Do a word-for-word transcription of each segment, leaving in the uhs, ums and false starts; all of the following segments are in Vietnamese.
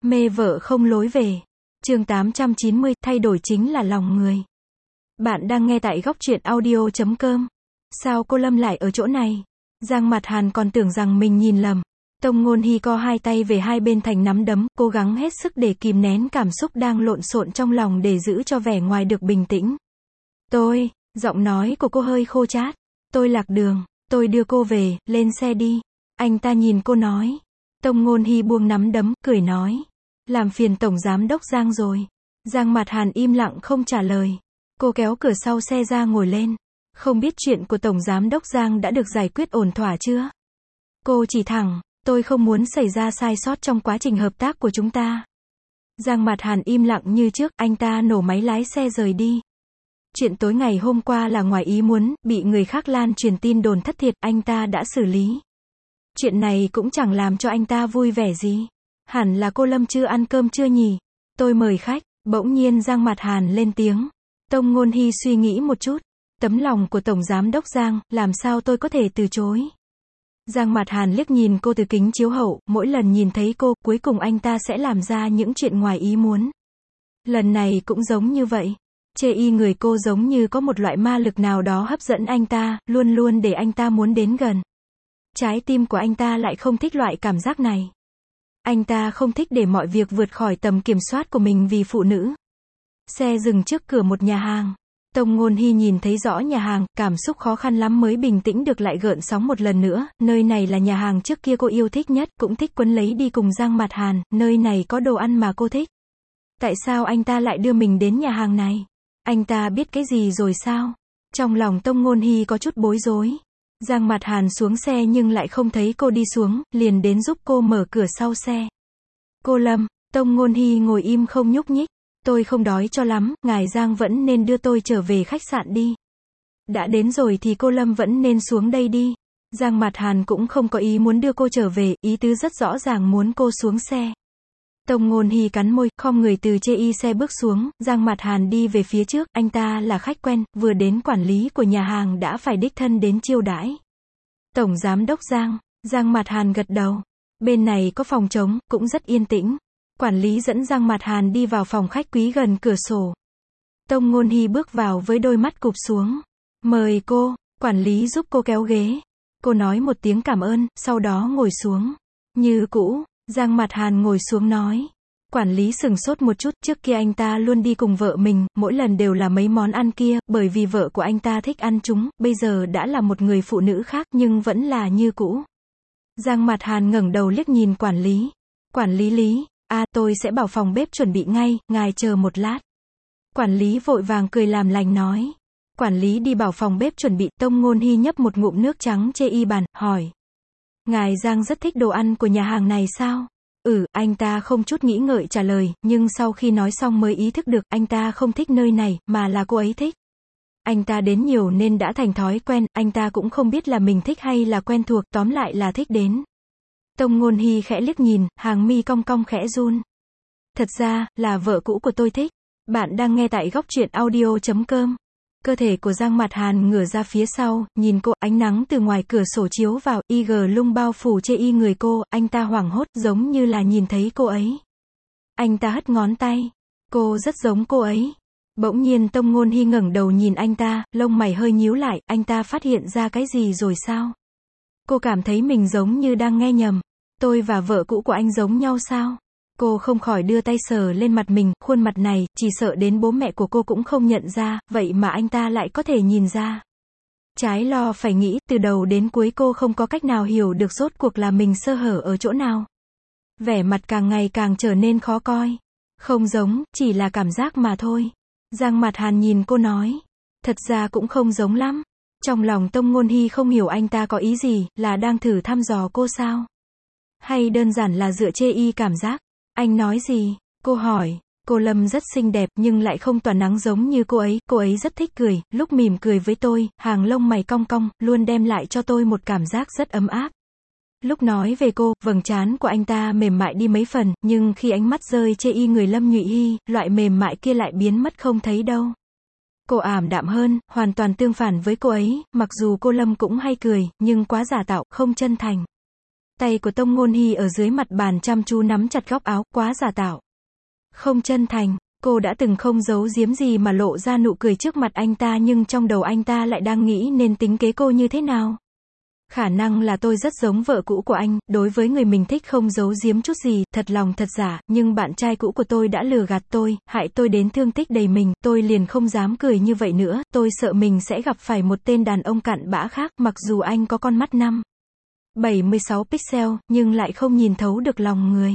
Mê vợ không lối về. Chương tám trăm chín mươi, thay đổi chính là lòng người. Bạn đang nghe tại góc truyện audio chấm com. Sao cô Lâm lại ở chỗ này? Giang Mặt Hàn còn tưởng rằng mình nhìn lầm. Tông Ngôn Hy co hai tay về hai bên thành nắm đấm, cố gắng hết sức để kìm nén cảm xúc đang lộn xộn trong lòng để giữ cho vẻ ngoài được bình tĩnh. Tôi, giọng nói của cô hơi khô chát. Tôi lạc đường, tôi đưa cô về, lên xe đi. Anh ta nhìn cô nói. Tông Ngôn Hy buông nắm đấm, cười nói. Làm phiền Tổng Giám Đốc Giang rồi. Giang Mặt Hàn im lặng không trả lời. Cô kéo cửa sau xe ra ngồi lên. Không biết chuyện của Tổng Giám Đốc Giang đã được giải quyết ổn thỏa chưa? Cô chỉ thẳng, tôi không muốn xảy ra sai sót trong quá trình hợp tác của chúng ta. Giang Mặt Hàn im lặng như trước, anh ta nổ máy lái xe rời đi. Chuyện tối ngày hôm qua là ngoài ý muốn, bị người khác lan truyền tin đồn thất thiệt, anh ta đã xử lý. Chuyện này cũng chẳng làm cho anh ta vui vẻ gì. Hẳn là cô Lâm chưa ăn cơm chưa nhỉ? Tôi mời khách. Bỗng nhiên Giang Mặt Hàn lên tiếng. Tông Ngôn Hy suy nghĩ một chút. Tấm lòng của Tổng Giám Đốc Giang, làm sao tôi có thể từ chối? Giang Mặt Hàn liếc nhìn cô từ kính chiếu hậu, mỗi lần nhìn thấy cô, cuối cùng anh ta sẽ làm ra những chuyện ngoài ý muốn. Lần này cũng giống như vậy. Chê y người cô giống như có một loại ma lực nào đó hấp dẫn anh ta, luôn luôn để anh ta muốn đến gần. Trái tim của anh ta lại không thích loại cảm giác này. Anh ta không thích để mọi việc vượt khỏi tầm kiểm soát của mình vì phụ nữ. Xe dừng trước cửa một nhà hàng. Tông Ngôn Hy nhìn thấy rõ nhà hàng, cảm xúc khó khăn lắm mới bình tĩnh được lại gợn sóng một lần nữa. Nơi này là nhà hàng trước kia cô yêu thích nhất, cũng thích quấn lấy đi cùng Giang Mặt Hàn. Nơi này có đồ ăn mà cô thích. Tại sao anh ta lại đưa mình đến nhà hàng này? Anh ta biết cái gì rồi sao? Trong lòng Tông Ngôn Hy có chút bối rối. Giang Mặt Hàn xuống xe nhưng lại không thấy cô đi xuống, liền đến giúp cô mở cửa sau xe. Cô Lâm, Tông Ngôn Hy ngồi im không nhúc nhích. Tôi không đói cho lắm, ngài Giang vẫn nên đưa tôi trở về khách sạn đi. Đã đến rồi thì cô Lâm vẫn nên xuống đây đi. Giang Mặt Hàn cũng không có ý muốn đưa cô trở về, ý tứ rất rõ ràng muốn cô xuống xe. Tông Ngôn Hy cắn môi, khom người từ chê y xe bước xuống, Giang Mặt Hàn đi về phía trước, anh ta là khách quen, vừa đến quản lý của nhà hàng đã phải đích thân đến chiêu đãi. Tổng Giám Đốc Giang, Giang Mặt Hàn gật đầu. Bên này có phòng trống, cũng rất yên tĩnh. Quản lý dẫn Giang Mặt Hàn đi vào phòng khách quý gần cửa sổ. Tông Ngôn Hy bước vào với đôi mắt cụp xuống. Mời cô, quản lý giúp cô kéo ghế. Cô nói một tiếng cảm ơn, sau đó ngồi xuống. Như cũ, Giang Mặt Hàn ngồi xuống nói. Quản lý sừng sốt một chút, trước kia anh ta luôn đi cùng vợ mình, mỗi lần đều là mấy món ăn kia, bởi vì vợ của anh ta thích ăn chúng, bây giờ đã là một người phụ nữ khác nhưng vẫn là như cũ. Giang Mặt Hàn ngẩng đầu liếc nhìn quản lý. Quản lý Lý, à tôi sẽ bảo phòng bếp chuẩn bị ngay, ngài chờ một lát. Quản lý vội vàng cười làm lành nói. Quản lý đi bảo phòng bếp chuẩn bị, Tông Ngôn Hy nhấp một ngụm nước trắng chê y bàn, hỏi. Ngài Giang rất thích đồ ăn của nhà hàng này sao? Ừ, anh ta không chút nghĩ ngợi trả lời, nhưng sau khi nói xong mới ý thức được, anh ta không thích nơi này, mà là cô ấy thích. Anh ta đến nhiều nên đã thành thói quen, anh ta cũng không biết là mình thích hay là quen thuộc, tóm lại là thích đến. Tông Ngôn Hy khẽ liếc nhìn, hàng mi cong cong khẽ run. Thật ra, là vợ cũ của tôi thích. Bạn đang nghe tại góc truyện audio chấm com. Cơ thể của Giang Mặt Hàn ngửa ra phía sau, nhìn cô, ánh nắng từ ngoài cửa sổ chiếu vào, y gờ lung bao phủ chê y người cô, anh ta hoảng hốt, giống như là nhìn thấy cô ấy. Anh ta hất ngón tay. Cô rất giống cô ấy. Bỗng nhiên Tông Ngôn Hy ngẩng đầu nhìn anh ta, lông mày hơi nhíu lại, anh ta phát hiện ra cái gì rồi sao? Cô cảm thấy mình giống như đang nghe nhầm. Tôi và vợ cũ của anh giống nhau sao? Cô không khỏi đưa tay sờ lên mặt mình, khuôn mặt này, chỉ sợ đến bố mẹ của cô cũng không nhận ra, vậy mà anh ta lại có thể nhìn ra. Trái lo phải nghĩ, từ đầu đến cuối cô không có cách nào hiểu được rốt cuộc là mình sơ hở ở chỗ nào. Vẻ mặt càng ngày càng trở nên khó coi. Không giống, chỉ là cảm giác mà thôi. Giang Mặt Hàn nhìn cô nói. Thật ra cũng không giống lắm. Trong lòng Tông Ngôn Hy không hiểu anh ta có ý gì, là đang thử thăm dò cô sao? Hay đơn giản là dựa chê y cảm giác? Anh nói gì? Cô hỏi. Cô Lâm rất xinh đẹp nhưng lại không tỏa nắng giống như cô ấy, cô ấy rất thích cười, lúc mỉm cười với tôi, hàng lông mày cong cong, luôn đem lại cho tôi một cảm giác rất ấm áp. Lúc nói về cô, vầng trán của anh ta mềm mại đi mấy phần, nhưng khi ánh mắt rơi chê y người Lâm Nhụy Hy, loại mềm mại kia lại biến mất không thấy đâu. Cô ảm đạm hơn, hoàn toàn tương phản với cô ấy, mặc dù cô Lâm cũng hay cười, nhưng quá giả tạo, không chân thành. Tay của Tông Ngôn Hy ở dưới mặt bàn chăm chú nắm chặt góc áo, quá giả tạo. Không chân thành, cô đã từng không giấu giếm gì mà lộ ra nụ cười trước mặt anh ta nhưng trong đầu anh ta lại đang nghĩ nên tính kế cô như thế nào. Khả năng là tôi rất giống vợ cũ của anh, đối với người mình thích không giấu giếm chút gì, thật lòng thật giả, nhưng bạn trai cũ của tôi đã lừa gạt tôi, hại tôi đến thương tích đầy mình, tôi liền không dám cười như vậy nữa, tôi sợ mình sẽ gặp phải một tên đàn ông cặn bã khác, mặc dù anh có con mắt năm bảy mươi sáu pixel, nhưng lại không nhìn thấu được lòng người.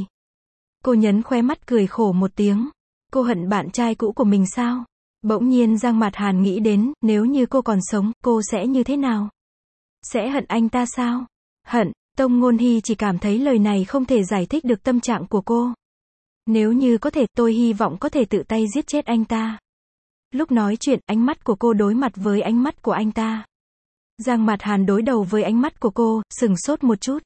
Cô nhấn khóe mắt cười khổ một tiếng. Cô hận bạn trai cũ của mình sao? Bỗng nhiên Giang Mạt Hàn nghĩ đến, nếu như cô còn sống, cô sẽ như thế nào? Sẽ hận anh ta sao? Hận, Tông Ngôn Hy chỉ cảm thấy lời này không thể giải thích được tâm trạng của cô. Nếu như có thể, tôi hy vọng có thể tự tay giết chết anh ta. Lúc nói chuyện, ánh mắt của cô đối mặt với ánh mắt của anh ta. Giang Mạt Hàn đối đầu với ánh mắt của cô, sừng sốt một chút.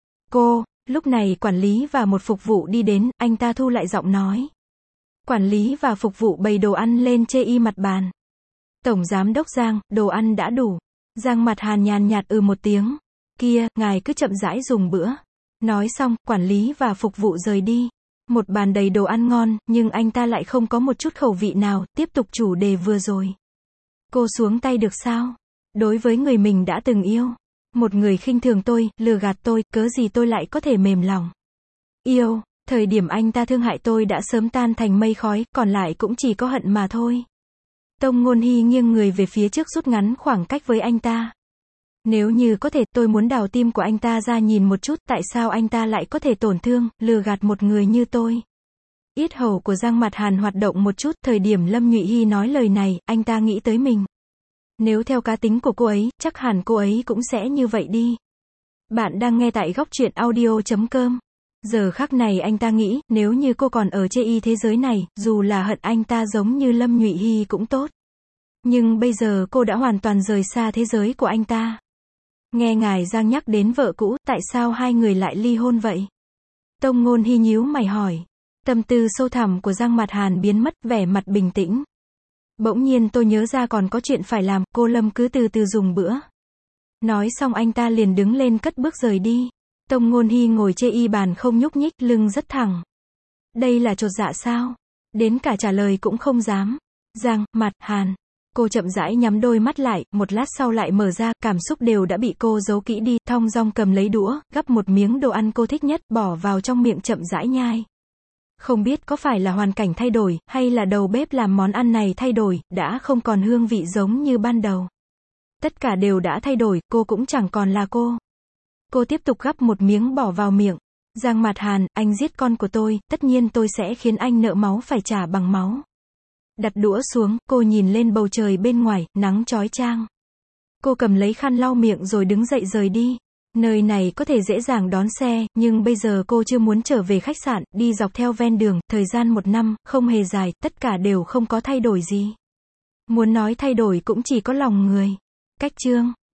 Cô, lúc này quản lý và một phục vụ đi đến, anh ta thu lại giọng nói. Quản lý và phục vụ bày đồ ăn lên chê y mặt bàn. Tổng giám đốc Giang, đồ ăn đã đủ. Giang Mạt Hàn nhàn nhạt ừ một tiếng. Kia, ngài cứ chậm rãi dùng bữa. Nói xong, quản lý và phục vụ rời đi. Một bàn đầy đồ ăn ngon, nhưng anh ta lại không có một chút khẩu vị nào, tiếp tục chủ đề vừa rồi. Cô xuống tay được sao? Đối với người mình đã từng yêu. Một người khinh thường tôi, lừa gạt tôi, cớ gì tôi lại có thể mềm lòng. Yêu, thời điểm anh ta thương hại tôi đã sớm tan thành mây khói, còn lại cũng chỉ có hận mà thôi. Tông Ngôn Hy nghiêng người về phía trước rút ngắn khoảng cách với anh ta. Nếu như có thể, tôi muốn đào tim của anh ta ra nhìn một chút, tại sao anh ta lại có thể tổn thương, lừa gạt một người như tôi. Yết hầu của Giang Mạt Hàn hoạt động một chút, thời điểm Lâm Nhụy Hy nói lời này, anh ta nghĩ tới mình. Nếu theo cá tính của cô ấy, chắc hẳn cô ấy cũng sẽ như vậy đi. Bạn đang nghe tại góc truyện audio chấm com. Giờ khắc này anh ta nghĩ, nếu như cô còn ở chê y thế giới này, dù là hận anh ta giống như Lâm Nhụy Hy cũng tốt. Nhưng bây giờ cô đã hoàn toàn rời xa thế giới của anh ta. Nghe ngài Giang nhắc đến vợ cũ, tại sao hai người lại ly hôn vậy? Tông Ngôn Hy nhíu mày hỏi. Tâm tư sâu thẳm của Giang Mạt Hàn biến mất, vẻ mặt bình tĩnh. Bỗng nhiên tôi nhớ ra còn có chuyện phải làm, cô Lâm cứ từ từ dùng bữa. Nói xong anh ta liền đứng lên cất bước rời đi. Tông Ngôn Hy ngồi chê y bàn không nhúc nhích, lưng rất thẳng. Đây là chột dạ sao? Đến cả trả lời cũng không dám. Giang Mạt Hàn. Cô chậm rãi nhắm đôi mắt lại, một lát sau lại mở ra, cảm xúc đều đã bị cô giấu kỹ đi, thong dong cầm lấy đũa, gắp một miếng đồ ăn cô thích nhất, bỏ vào trong miệng chậm rãi nhai. Không biết có phải là hoàn cảnh thay đổi, hay là đầu bếp làm món ăn này thay đổi, đã không còn hương vị giống như ban đầu. Tất cả đều đã thay đổi, cô cũng chẳng còn là cô. Cô tiếp tục gắp một miếng bỏ vào miệng. Giang Mạt Hàn, anh giết con của tôi, tất nhiên tôi sẽ khiến anh nợ máu phải trả bằng máu. Đặt đũa xuống, cô nhìn lên bầu trời bên ngoài, nắng chói chang. Cô cầm lấy khăn lau miệng rồi đứng dậy rời đi. Nơi này có thể dễ dàng đón xe, nhưng bây giờ cô chưa muốn trở về khách sạn, đi dọc theo ven đường, thời gian một năm, không hề dài, tất cả đều không có thay đổi gì. Muốn nói thay đổi cũng chỉ có lòng người. Cách chương